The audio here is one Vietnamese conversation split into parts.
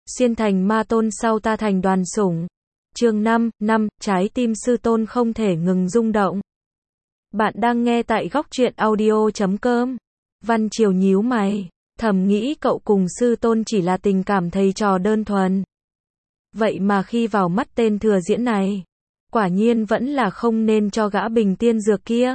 Xuyên thành ma tôn sau ta thành đoàn sủng. Chương 5, trái tim sư tôn không thể ngừng rung động. Bạn đang nghe tại góc truyện audio.com. Văn Triều nhíu mày, thầm nghĩ cậu cùng sư tôn chỉ là tình cảm thầy trò đơn thuần. Vậy mà khi vào mắt tên Thừa Diễn này, quả nhiên vẫn là không nên cho gã bình tiên dược kia.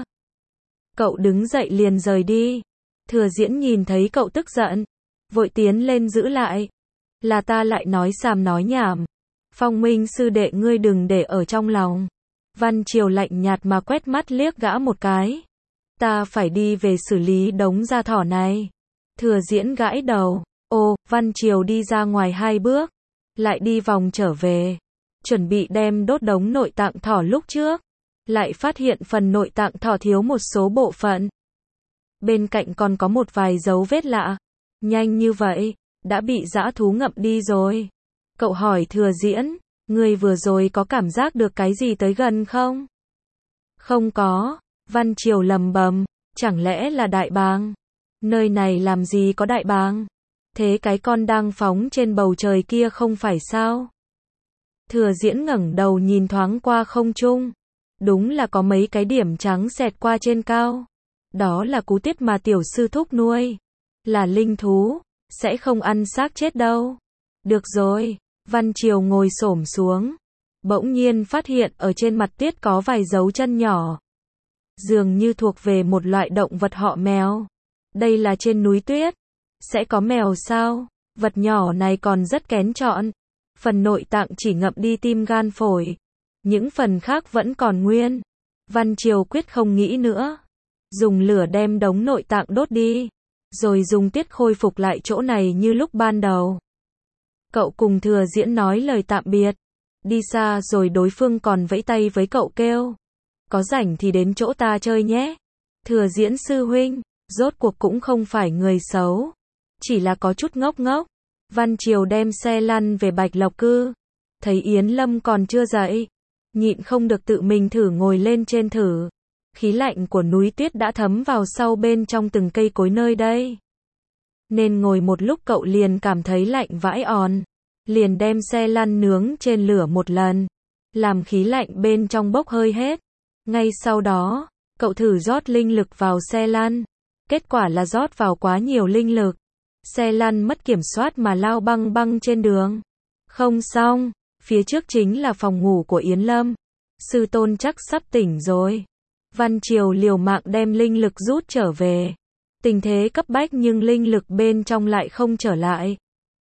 Cậu đứng dậy liền rời đi. Thừa Diễn nhìn thấy cậu tức giận, vội tiến lên giữ lại. Là ta lại nói xàm nói nhảm. Phong Minh sư đệ ngươi đừng để ở trong lòng. Văn Triều lạnh nhạt mà quét mắt liếc gã một cái. Ta phải đi về xử lý đống gia thỏ này. Thừa Diễn gãi đầu. Ô, Văn Triều đi ra ngoài 2 bước, lại đi vòng trở về, chuẩn bị đem đốt đống nội tạng thỏ lúc trước, lại phát hiện phần nội tạng thỏ thiếu một số bộ phận. Bên cạnh còn có một vài dấu vết lạ. Nhanh như vậy, đã bị dã thú ngậm đi rồi. Cậu hỏi Thừa Diễn, ngươi vừa rồi có cảm giác được cái gì tới gần không? Không có. Văn Triều lầm bầm, chẳng lẽ là đại bàng? Nơi này làm gì có đại bàng? Thế cái con đang phóng trên bầu trời kia không phải sao? Thừa Diễn ngẩng đầu nhìn thoáng qua không trung. Đúng là có mấy cái điểm trắng xẹt qua trên cao. Đó là cú tiết mà tiểu sư thúc nuôi. Là linh thú, sẽ không ăn xác chết đâu. Được rồi. Văn Triều ngồi xổm xuống, bỗng nhiên phát hiện ở trên mặt tuyết có vài dấu chân nhỏ. Dường như thuộc về một loại động vật họ mèo. Đây là trên núi tuyết. Sẽ có mèo sao? Vật nhỏ này còn rất kén chọn. Phần nội tạng chỉ ngậm đi tim gan phổi. Những phần khác vẫn còn nguyên. Văn Triều quyết không nghĩ nữa. Dùng lửa đem đống nội tạng đốt đi. Rồi dùng tiết khôi phục lại chỗ này như lúc ban đầu. Cậu cùng Thừa Diễn nói lời tạm biệt. Đi xa rồi đối phương còn vẫy tay với cậu kêu. Có rảnh thì đến chỗ ta chơi nhé. Thừa Diễn sư huynh, rốt cuộc cũng không phải người xấu. Chỉ là có chút ngốc ngốc. Văn Triều đem xe lăn về Bạch Lộc Cư. Thấy Yến Lâm còn chưa dậy. Nhịn không được tự mình thử ngồi lên trên thử. Khí lạnh của núi tuyết đã thấm vào sâu bên trong từng cây cối nơi đây. Nên ngồi một lúc cậu liền cảm thấy lạnh vãi òn. Liền đem xe lăn nướng trên lửa một lần. Làm khí lạnh bên trong bốc hơi hết. Ngay sau đó, cậu thử rót linh lực vào xe lăn. Kết quả là rót vào quá nhiều linh lực. Xe lăn mất kiểm soát mà lao băng băng trên đường. Không xong, phía trước chính là phòng ngủ của Yến Lâm. Sư tôn chắc sắp tỉnh rồi. Văn Triều liều mạng đem linh lực rút trở về. Tình thế cấp bách nhưng linh lực bên trong lại không trở lại.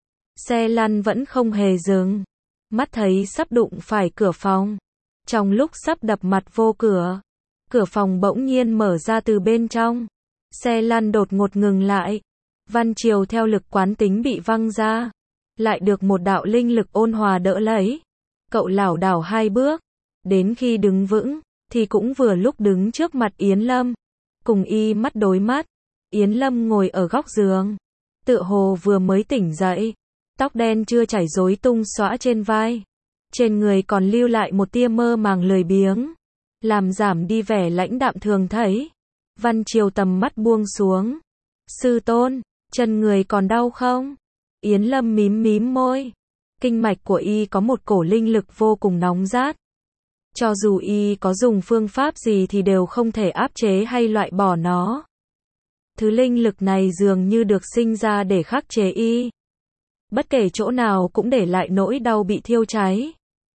Xe lăn vẫn không hề dừng. Mắt thấy sắp đụng phải cửa phòng. Trong lúc sắp đập mặt vô cửa, cửa phòng bỗng nhiên mở ra từ bên trong. Xe lăn đột ngột ngừng lại. Văn Triều theo lực quán tính bị văng ra. Lại được một đạo linh lực ôn hòa đỡ lấy. Cậu lảo đảo 2 bước. Đến khi đứng vững, thì cũng vừa lúc đứng trước mặt Yến Lâm. Cùng y mắt đối mắt. Yến Lâm ngồi ở góc giường. Tựa hồ vừa mới tỉnh dậy. Tóc đen chưa chảy rối tung xõa trên vai. Trên người còn lưu lại một tia mơ màng lười biếng. Làm giảm đi vẻ lãnh đạm thường thấy. Văn Triều tầm mắt buông xuống. Sư tôn, chân người còn đau không? Yến Lâm mím môi. Kinh mạch của y có một cổ linh lực vô cùng nóng rát. Cho dù y có dùng phương pháp gì thì đều không thể áp chế hay loại bỏ nó. Thứ linh lực này dường như được sinh ra để khắc chế y. Bất kể chỗ nào cũng để lại nỗi đau bị thiêu cháy.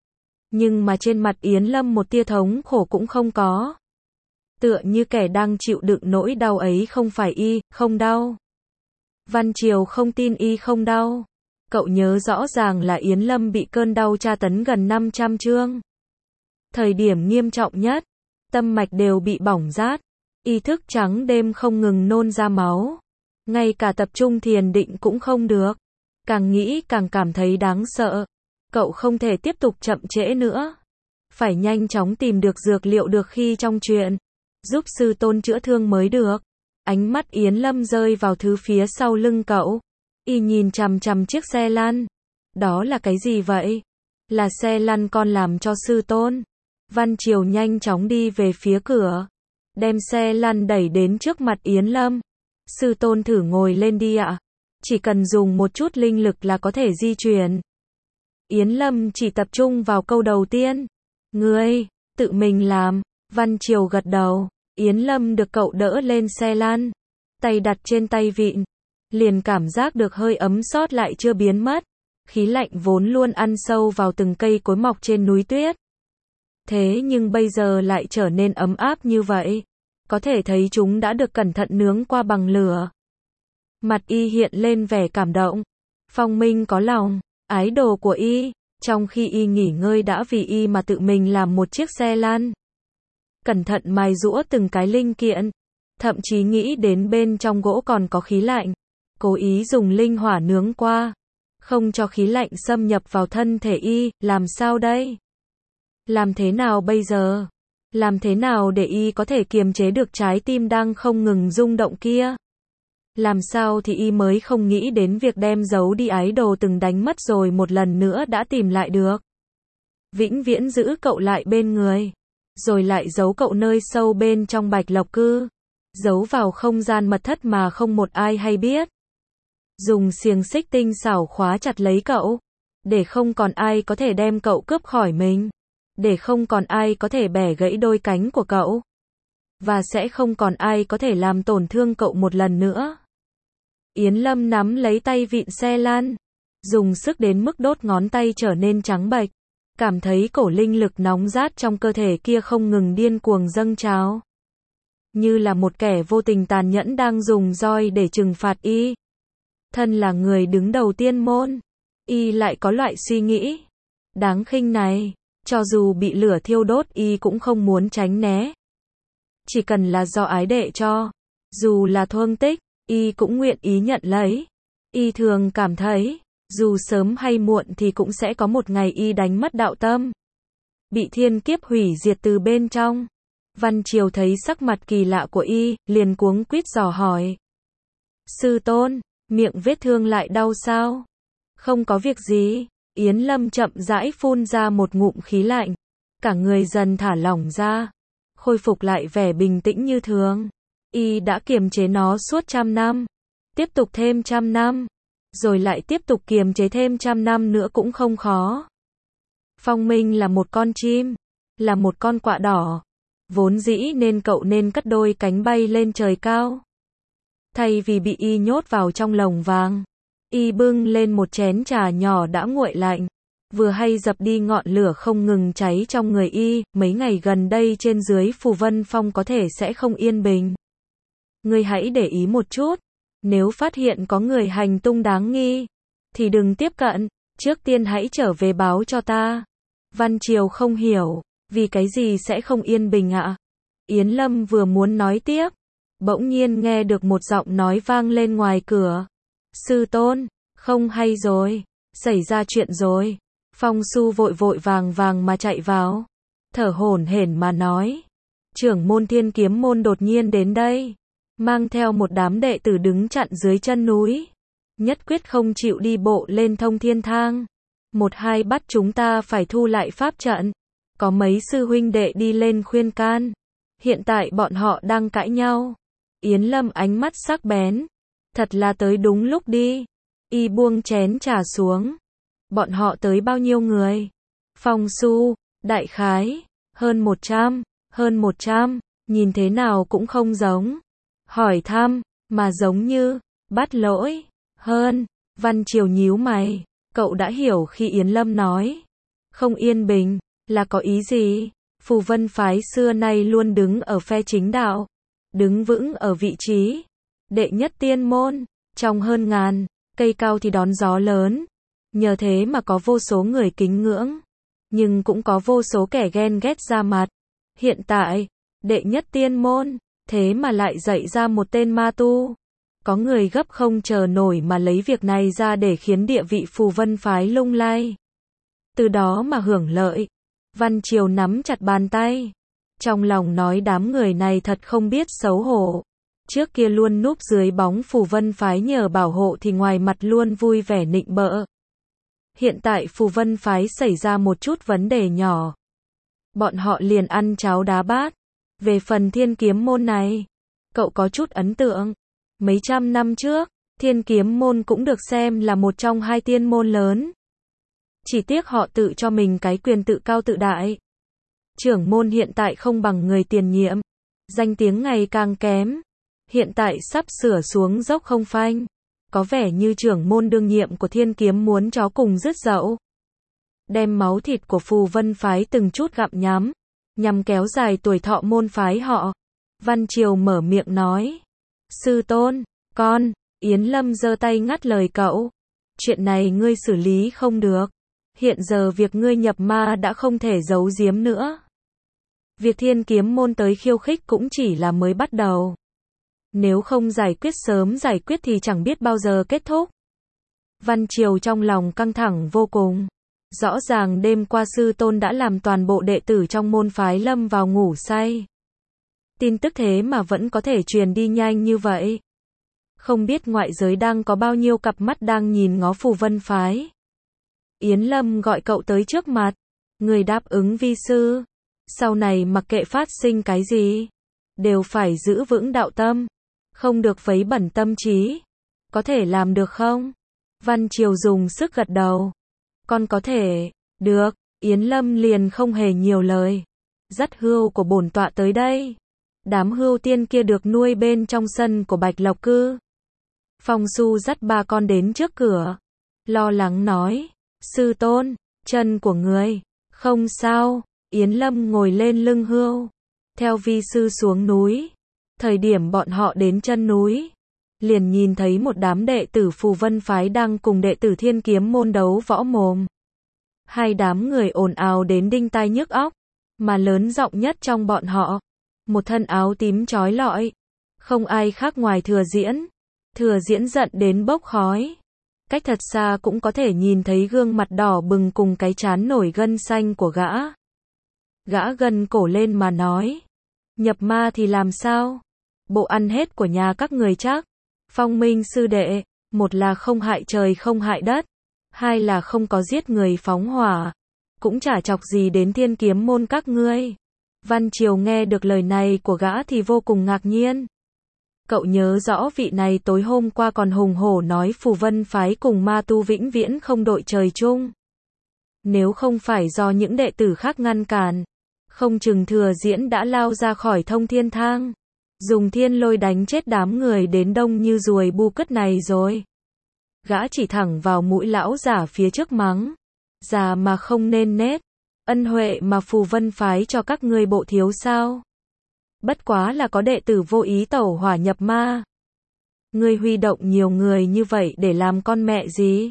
Nhưng mà trên mặt Yến Lâm một tia thống khổ cũng không có. Tựa như kẻ đang chịu đựng nỗi đau ấy không phải y, không đau. Văn Triều không tin y không đau. Cậu nhớ rõ ràng là Yến Lâm bị cơn đau tra tấn gần 500 chương. Thời điểm nghiêm trọng nhất, tâm mạch đều bị bỏng rát. Y thức trắng đêm không ngừng nôn ra máu. Ngay cả tập trung thiền định cũng không được. Càng nghĩ càng cảm thấy đáng sợ. Cậu không thể tiếp tục chậm trễ nữa. Phải nhanh chóng tìm được dược liệu được khi trong chuyện. Giúp sư tôn chữa thương mới được. Ánh mắt Yến Lâm rơi vào thứ phía sau lưng cậu. Y nhìn chằm chằm chiếc xe lăn. Đó là cái gì vậy? Là xe lăn con làm cho sư tôn. Văn Triều nhanh chóng đi về phía cửa. Đem xe lăn đẩy đến trước mặt Yến Lâm. Sư tôn thử ngồi lên đi ạ. Chỉ cần dùng một chút linh lực là có thể di chuyển. Yến Lâm chỉ tập trung vào câu đầu tiên. Ngươi, tự mình làm. Văn Triều gật đầu. Yến Lâm được cậu đỡ lên xe lăn. Tay đặt trên tay vịn. Liền cảm giác được hơi ấm sót lại chưa biến mất. Khí lạnh vốn luôn ăn sâu vào từng cây cối mọc trên núi tuyết. Thế nhưng bây giờ lại trở nên ấm áp như vậy. Có thể thấy chúng đã được cẩn thận nướng qua bằng lửa. Mặt y hiện lên vẻ cảm động. Phong Minh có lòng, ái đồ của y, trong khi y nghỉ ngơi đã vì y mà tự mình làm một chiếc xe lăn. Cẩn thận mài giũa từng cái linh kiện, thậm chí nghĩ đến bên trong gỗ còn có khí lạnh. Cố ý dùng linh hỏa nướng qua, không cho khí lạnh xâm nhập vào thân thể y, làm sao đây? Làm thế nào bây giờ? Làm thế nào để y có thể kiềm chế được trái tim đang không ngừng rung động kia? Làm sao thì y mới không nghĩ đến việc đem giấu đi ái đồ từng đánh mất rồi một lần nữa đã tìm lại được. Vĩnh viễn giữ cậu lại bên người, rồi lại giấu cậu nơi sâu bên trong Bạch Lộc Cư, giấu vào không gian mật thất mà không một ai hay biết. Dùng xiềng xích tinh xảo khóa chặt lấy cậu, để không còn ai có thể đem cậu cướp khỏi mình, để không còn ai có thể bẻ gãy đôi cánh của cậu, và sẽ không còn ai có thể làm tổn thương cậu một lần nữa. Yến Lâm nắm lấy tay vịn xe lăn, dùng sức đến mức đốt ngón tay trở nên trắng bệch, cảm thấy cổ linh lực nóng rát trong cơ thể kia không ngừng điên cuồng dâng trào. Như là một kẻ vô tình tàn nhẫn đang dùng roi để trừng phạt y. Thân là người đứng đầu tiên môn, y lại có loại suy nghĩ đáng khinh này, cho dù bị lửa thiêu đốt y cũng không muốn tránh né. Chỉ cần là do ái đệ cho, dù là thương tích, y cũng nguyện ý nhận lấy. Y thường cảm thấy, dù sớm hay muộn thì cũng sẽ có một ngày y đánh mất đạo tâm, bị thiên kiếp hủy diệt từ bên trong. Văn Triều thấy sắc mặt kỳ lạ của y, liền cuống quýt dò hỏi. Sư tôn, miệng vết thương lại đau sao? Không có việc gì. Yến Lâm chậm rãi phun ra một ngụm khí lạnh. Cả người dần thả lỏng ra, khôi phục lại vẻ bình tĩnh như thường. Y đã kiềm chế nó suốt 100 năm, tiếp tục thêm 100 năm, rồi lại tiếp tục kiềm chế thêm 100 năm nữa cũng không khó. Phong Minh là một con chim, là một con quạ đỏ. Vốn dĩ nên cậu nên cất đôi cánh bay lên trời cao. Thay vì bị y nhốt vào trong lồng vàng, y bưng lên một chén trà nhỏ đã nguội lạnh, vừa hay dập đi ngọn lửa không ngừng cháy trong người y. Mấy ngày gần đây trên dưới Phù Vân Phong có thể sẽ không yên bình. Ngươi hãy để ý một chút, nếu phát hiện có người hành tung đáng nghi, thì đừng tiếp cận, trước tiên hãy trở về báo cho ta. Văn Triều không hiểu, vì cái gì sẽ không yên bình ạ? Yến Lâm vừa muốn nói tiếp, bỗng nhiên nghe được một giọng nói vang lên ngoài cửa. Sư tôn, không hay rồi, xảy ra chuyện rồi. Phong Su vội vội vàng vàng mà chạy vào, thở hổn hển mà nói. Trưởng môn Thiên Kiếm môn đột nhiên đến đây, mang theo một đám đệ tử đứng chặn dưới chân núi, nhất quyết không chịu đi bộ lên Thông Thiên Thang. Một hai bắt chúng ta phải thu lại pháp trận. Có mấy sư huynh đệ đi lên khuyên can. Hiện tại bọn họ đang cãi nhau. Yến Lâm ánh mắt sắc bén. Thật là tới đúng lúc đi. Y buông chén trà xuống. Bọn họ tới bao nhiêu người? Phong Su, đại khái, hơn 100, hơn 100, nhìn thế nào cũng không giống. Hỏi thăm, mà giống như, bắt lỗi, hơn. Văn Triều nhíu mày, cậu đã hiểu khi Yến Lâm nói. Không yên bình, là có ý gì? Phù Vân phái xưa nay luôn đứng ở phe chính đạo, đứng vững ở vị trí đệ nhất tiên môn, trong hơn ngàn cây cao thì đón gió lớn, nhờ thế mà có vô số người kính ngưỡng, nhưng cũng có vô số kẻ ghen ghét ra mặt. Hiện tại, đệ nhất tiên môn, thế mà lại dạy ra một tên ma tu. Có người gấp không chờ nổi mà lấy việc này ra để khiến địa vị Phù Vân phái lung lay, từ đó mà hưởng lợi. Văn Triều nắm chặt bàn tay, trong lòng nói đám người này thật không biết xấu hổ. Trước kia luôn núp dưới bóng Phù Vân phái nhờ bảo hộ thì ngoài mặt luôn vui vẻ nịnh bợ. Hiện tại Phù Vân phái xảy ra một chút vấn đề nhỏ, bọn họ liền ăn cháo đá bát. Về phần Thiên Kiếm môn này, cậu có chút ấn tượng. Mấy trăm năm trước, Thiên Kiếm môn cũng được xem là một trong hai tiên môn lớn. Chỉ tiếc họ tự cho mình cái quyền tự cao tự đại. Trưởng môn hiện tại không bằng người tiền nhiệm, danh tiếng ngày càng kém, hiện tại sắp sửa xuống dốc không phanh. Có vẻ như trưởng môn đương nhiệm của Thiên Kiếm muốn chó cùng rứt dậu. Đem máu thịt của Phù Vân phái từng chút gặm nhằm kéo dài tuổi thọ môn phái họ. Văn Triều mở miệng nói. Sư tôn, con, Yến Lâm giơ tay ngắt lời cậu. Chuyện này ngươi xử lý không được. Hiện giờ việc ngươi nhập ma đã không thể giấu giếm nữa. Việc Thiên Kiếm môn tới khiêu khích cũng chỉ là mới bắt đầu. Nếu không giải quyết sớm giải quyết thì chẳng biết bao giờ kết thúc. Văn Triều trong lòng căng thẳng vô cùng. Rõ ràng đêm qua sư tôn đã làm toàn bộ đệ tử trong môn phái lâm vào ngủ say. Tin tức thế mà vẫn có thể truyền đi nhanh như vậy. Không biết ngoại giới đang có bao nhiêu cặp mắt đang nhìn ngó Phù Vân phái. Yến Lâm gọi cậu tới trước mặt. Người đáp ứng vi sư. Sau này mặc kệ phát sinh cái gì, đều phải giữ vững đạo tâm. Không được vấy bẩn tâm trí. Có thể làm được không? Văn Triều dùng sức gật đầu. Con có thể. Được. Yến Lâm liền không hề nhiều lời. Dắt hươu của bổn tọa tới đây. Đám hươu tiên kia được nuôi bên trong sân của Bạch Lộc Cư. Phong Su dắt ba con đến trước cửa. Lo lắng nói. Sư tôn, chân của người. Không sao. Yến Lâm ngồi lên lưng hươu. Theo vi sư xuống núi. Thời điểm bọn họ đến chân núi, liền nhìn thấy một đám đệ tử Phù Vân phái đang cùng đệ tử Thiên Kiếm môn đấu võ mồm. Hai đám người ồn ào đến đinh tai nhức óc, mà lớn giọng nhất trong bọn họ, một thân áo tím chói lọi, không ai khác ngoài Thừa Diễn. Thừa Diễn giận đến bốc khói. Cách thật xa cũng có thể nhìn thấy gương mặt đỏ bừng cùng cái trán nổi gân xanh của gã. Gã gân cổ lên mà nói. Nhập ma thì làm sao? Bộ ăn hết của nhà các người chắc. Phong Minh sư đệ, một là không hại trời không hại đất, hai là không có giết người phóng hỏa, cũng chả chọc gì đến Thiên Kiếm môn các ngươi. Văn Triều nghe được lời này của gã thì vô cùng ngạc nhiên. Cậu nhớ rõ vị này tối hôm qua còn hùng hổ nói Phù Vân phái cùng ma tu vĩnh viễn không đội trời chung. Nếu không phải do những đệ tử khác ngăn cản, không chừng Thừa Diễn đã lao ra khỏi Thông Thiên Thang, dùng thiên lôi đánh chết đám người đến đông như ruồi bu cất này rồi. Gã chỉ thẳng vào mũi lão giả phía trước mắng. Già mà không nên nết. Ân huệ mà Phù Vân phái cho các ngươi bộ thiếu sao? Bất quá là có đệ tử vô ý tẩu hỏa nhập ma. Ngươi huy động nhiều người như vậy để làm con mẹ gì?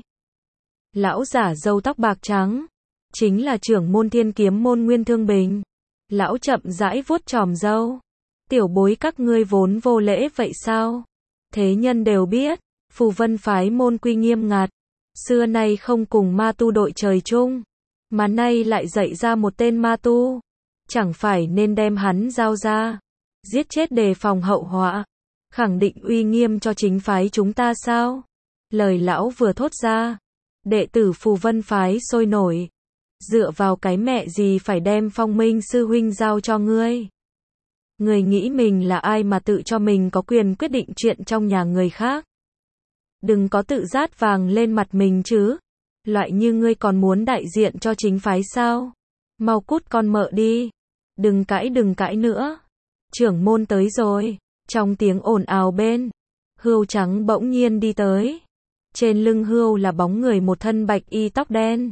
Lão giả râu tóc bạc trắng, chính là trưởng môn Thiên Kiếm môn Nguyên Thương Bình. Lão chậm rãi vuốt chòm râu. Tiểu bối các ngươi vốn vô lễ vậy sao? Thế nhân đều biết, Phù Vân phái môn quy nghiêm ngặt, xưa nay không cùng ma tu đội trời chung, mà nay lại dạy ra một tên ma tu, chẳng phải nên đem hắn giao ra, giết chết đề phòng hậu họa, khẳng định uy nghiêm cho chính phái chúng ta sao? Lời lão vừa thốt ra, đệ tử Phù Vân phái sôi nổi. Dựa vào cái mẹ gì phải đem Phong Minh sư huynh giao cho ngươi? Người nghĩ mình là ai mà tự cho mình có quyền quyết định chuyện trong nhà người khác? Đừng có tự rát vàng lên mặt mình chứ. Loại như ngươi còn muốn đại diện cho chính phái sao? Mau cút con mợ đi. Đừng cãi nữa. Trưởng môn tới rồi. Trong tiếng ồn ào bên, hươu trắng bỗng nhiên đi tới. Trên lưng hươu là bóng người một thân bạch y tóc đen.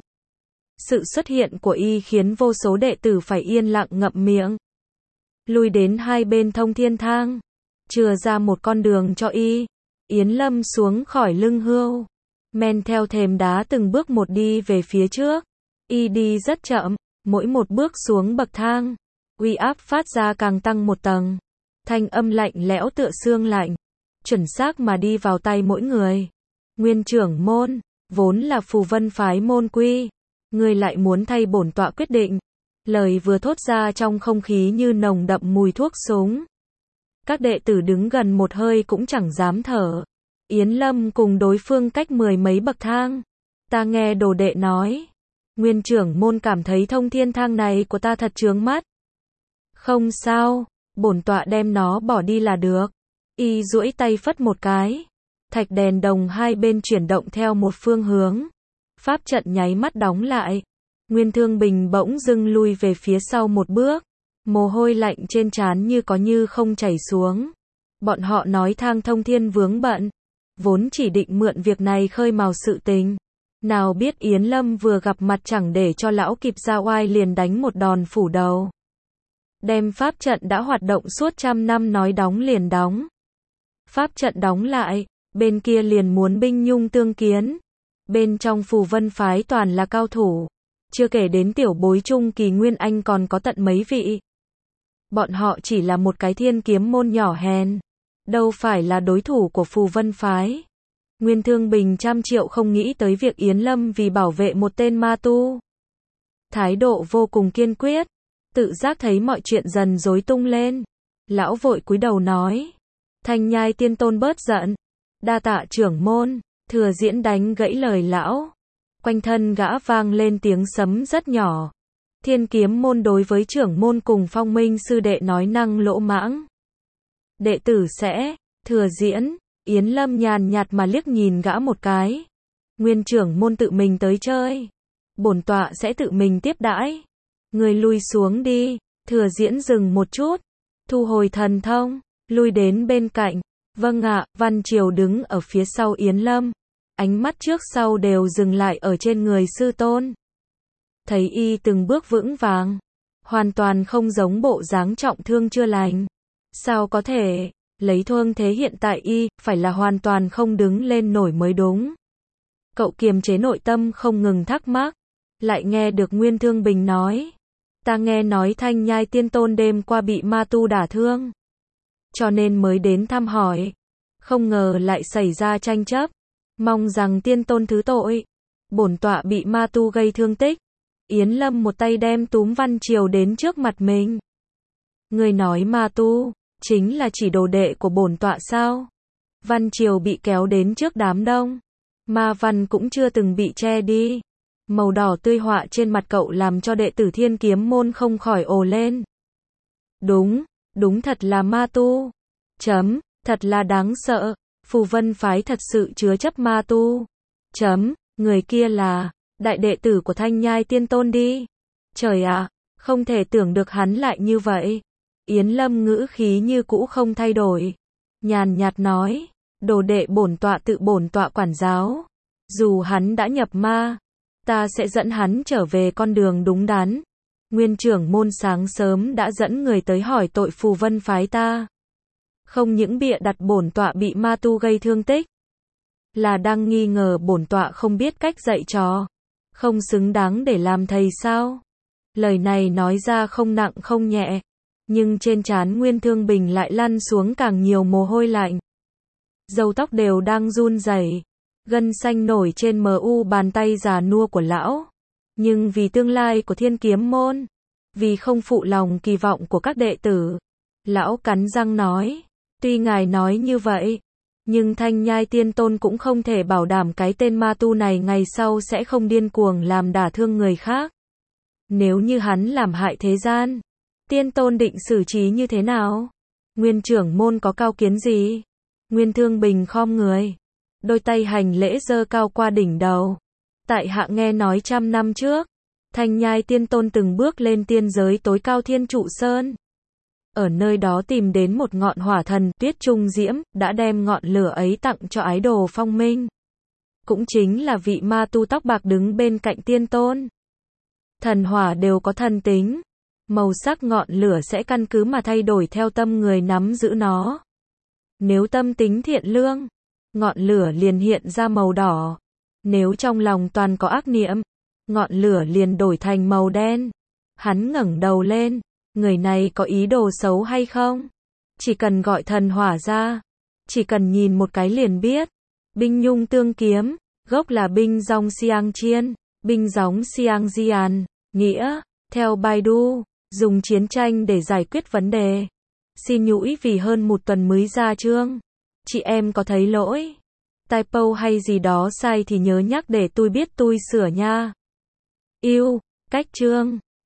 Sự xuất hiện của y khiến vô số đệ tử phải yên lặng ngậm miệng. Lui đến hai bên Thông Thiên Thang, chừa ra một con đường cho y. Yến Lâm xuống khỏi lưng hươu, men theo thềm đá từng bước một đi về phía trước. Y đi rất chậm, mỗi một bước xuống bậc thang, uy áp phát ra càng tăng một tầng. Thanh âm lạnh lẽo tựa xương lạnh, chuẩn xác mà đi vào tay mỗi người. Nguyên trưởng môn, vốn là Phù Vân phái môn quy, ngươi lại muốn thay bổn tọa quyết định. Lời vừa thốt ra trong không khí như nồng đậm mùi thuốc súng. Các đệ tử đứng gần một hơi cũng chẳng dám thở. Yến Lâm cùng đối phương cách mười mấy bậc thang. Ta nghe đồ đệ nói, Nguyên trưởng môn cảm thấy Thông Thiên Thang này của ta thật chướng mắt. Không sao, bổn tọa đem nó bỏ đi là được. Y duỗi tay phất một cái. thạch đèn đồng hai bên chuyển động theo một phương hướng. Pháp trận nháy mắt đóng lại. Nguyên Thương Bình bỗng dưng lui về phía sau một bước. Mồ hôi lạnh trên trán như có như không chảy xuống. Bọn họ nói Thang Thông Thiên vướng bận. Vốn chỉ định mượn việc này khơi mào sự tình. Nào biết Yến Lâm vừa gặp mặt chẳng để cho lão kịp ra oai liền đánh một đòn phủ đầu. Đem pháp trận đã hoạt động suốt 100 năm nói đóng liền đóng. Pháp trận đóng lại, bên kia liền muốn binh nhung tương kiến. Bên trong Phù Vân phái toàn là cao thủ. Chưa kể đến tiểu bối trung kỳ Nguyên Anh còn có tận mấy vị. Bọn họ chỉ là một cái Thiên Kiếm môn nhỏ hèn. Đâu phải là đối thủ của Phù Vân phái. Nguyên Thương Bình trăm triệu không nghĩ tới việc Yến Lâm vì bảo vệ một tên ma tu. Thái độ vô cùng kiên quyết. Tự giác thấy mọi chuyện dần rối tung lên. Lão vội cúi đầu nói. Thanh Nhai Tiên Tôn bớt giận. Đa tạ trưởng môn. Thừa Diễn đánh gãy lời lão. Quanh thân gã vang lên tiếng sấm rất nhỏ. Thiên Kiếm môn đối với trưởng môn cùng Phong Minh sư đệ nói năng lỗ mãng. Đệ tử sẽ, Thừa Diễn, Yến Lâm nhàn nhạt mà liếc nhìn gã một cái. Nguyên trưởng môn tự mình tới chơi. Bổn tọa sẽ tự mình tiếp đãi. Người lui xuống đi. Thừa Diễn dừng một chút. Thu hồi thần thông. Lui đến bên cạnh. Vâng ạ, Văn Triều đứng ở phía sau Yến Lâm. Ánh mắt trước sau đều dừng lại ở trên người sư tôn. Thấy y từng bước vững vàng. Hoàn toàn không giống bộ dáng trọng thương chưa lành. Sao có thể, lấy thương thế hiện tại y, phải là hoàn toàn không đứng lên nổi mới đúng. Cậu kiềm chế nội tâm không ngừng thắc mắc. Lại nghe được Nguyên Thương Bình nói. Ta nghe nói Thanh Nhai Tiên Tôn đêm qua bị ma tu đả thương. Cho nên mới đến thăm hỏi. Không ngờ lại xảy ra tranh chấp. Mong rằng Tiên Tôn thứ tội. Bổn tọa bị ma tu gây thương tích. Yến Lâm một tay đem túm Văn Triều đến trước mặt mình. Người nói ma tu, chính là chỉ đồ đệ của bổn tọa sao? Văn Triều bị kéo đến trước đám đông. Ma văn cũng chưa từng bị che đi. Màu đỏ tươi họa trên mặt cậu làm cho đệ tử Thiên Kiếm môn không khỏi ồ lên. Đúng thật là ma tu. Thật là đáng sợ. Phù Vân phái thật sự chứa chấp ma tu. Người kia là đại đệ tử của Thanh Nhai Tiên Tôn đi. Trời ạ, không thể tưởng được hắn lại như vậy. Yến Lâm ngữ khí như cũ không thay đổi. Nhàn nhạt nói, đồ đệ bổn tọa tự bổn tọa quản giáo. Dù hắn đã nhập ma, ta sẽ dẫn hắn trở về con đường đúng đắn. Nguyên trưởng môn sáng sớm đã dẫn người tới hỏi tội Phù Vân phái ta. Không những bịa đặt bổn tọa bị ma tu gây thương tích, là đang nghi ngờ bổn tọa không biết cách dạy trò, không xứng đáng để làm thầy sao? Lời này nói ra không nặng không nhẹ, nhưng trên trán Nguyên Thương Bình lại lăn xuống càng nhiều mồ hôi lạnh. Râu tóc đều đang run rẩy, gân xanh nổi trên bàn tay già nua của lão. Nhưng vì tương lai của Thiên Kiếm môn, vì không phụ lòng kỳ vọng của các đệ tử, lão cắn răng nói, tuy ngài nói như vậy, nhưng Thanh Nhai Tiên Tôn cũng không thể bảo đảm cái tên ma tu này ngày sau sẽ không điên cuồng làm đả thương người khác. Nếu như hắn làm hại thế gian, Tiên Tôn định xử trí như thế nào? Nguyên trưởng môn có cao kiến gì? Nguyên Thương Bình khom người, đôi tay hành lễ giơ cao qua đỉnh đầu. Tại hạ nghe nói 100 năm trước, Thanh Nhai Tiên Tôn từng bước lên tiên giới tối cao Thiên Trụ Sơn. Ở nơi đó tìm đến một ngọn hỏa thần, Tuyết Trung Diễm, đã đem ngọn lửa ấy tặng cho ái đồ Phong Minh. Cũng chính là vị ma tu tóc bạc đứng bên cạnh Tiên Tôn. Thần hỏa đều có thần tính. Màu sắc ngọn lửa sẽ căn cứ mà thay đổi theo tâm người nắm giữ nó. Nếu tâm tính thiện lương, ngọn lửa liền hiện ra màu đỏ. Nếu trong lòng toàn có ác niệm, ngọn lửa liền đổi thành màu đen. Hắn ngẩng đầu lên, người này có ý đồ xấu hay không? Chỉ cần gọi thần hỏa ra, chỉ cần nhìn một cái liền biết. Binh nhung tương kiếm, gốc là binh dòng Siang Chiên, binh gióng Siang Dian, nghĩa, theo Baidu, dùng chiến tranh để giải quyết vấn đề. Xin nhũi vì hơn một tuần mới ra chương. Chị em có thấy lỗi, typo hay gì đó sai thì nhớ nhắc để tôi biết tôi sửa nha. Yêu, cách chương.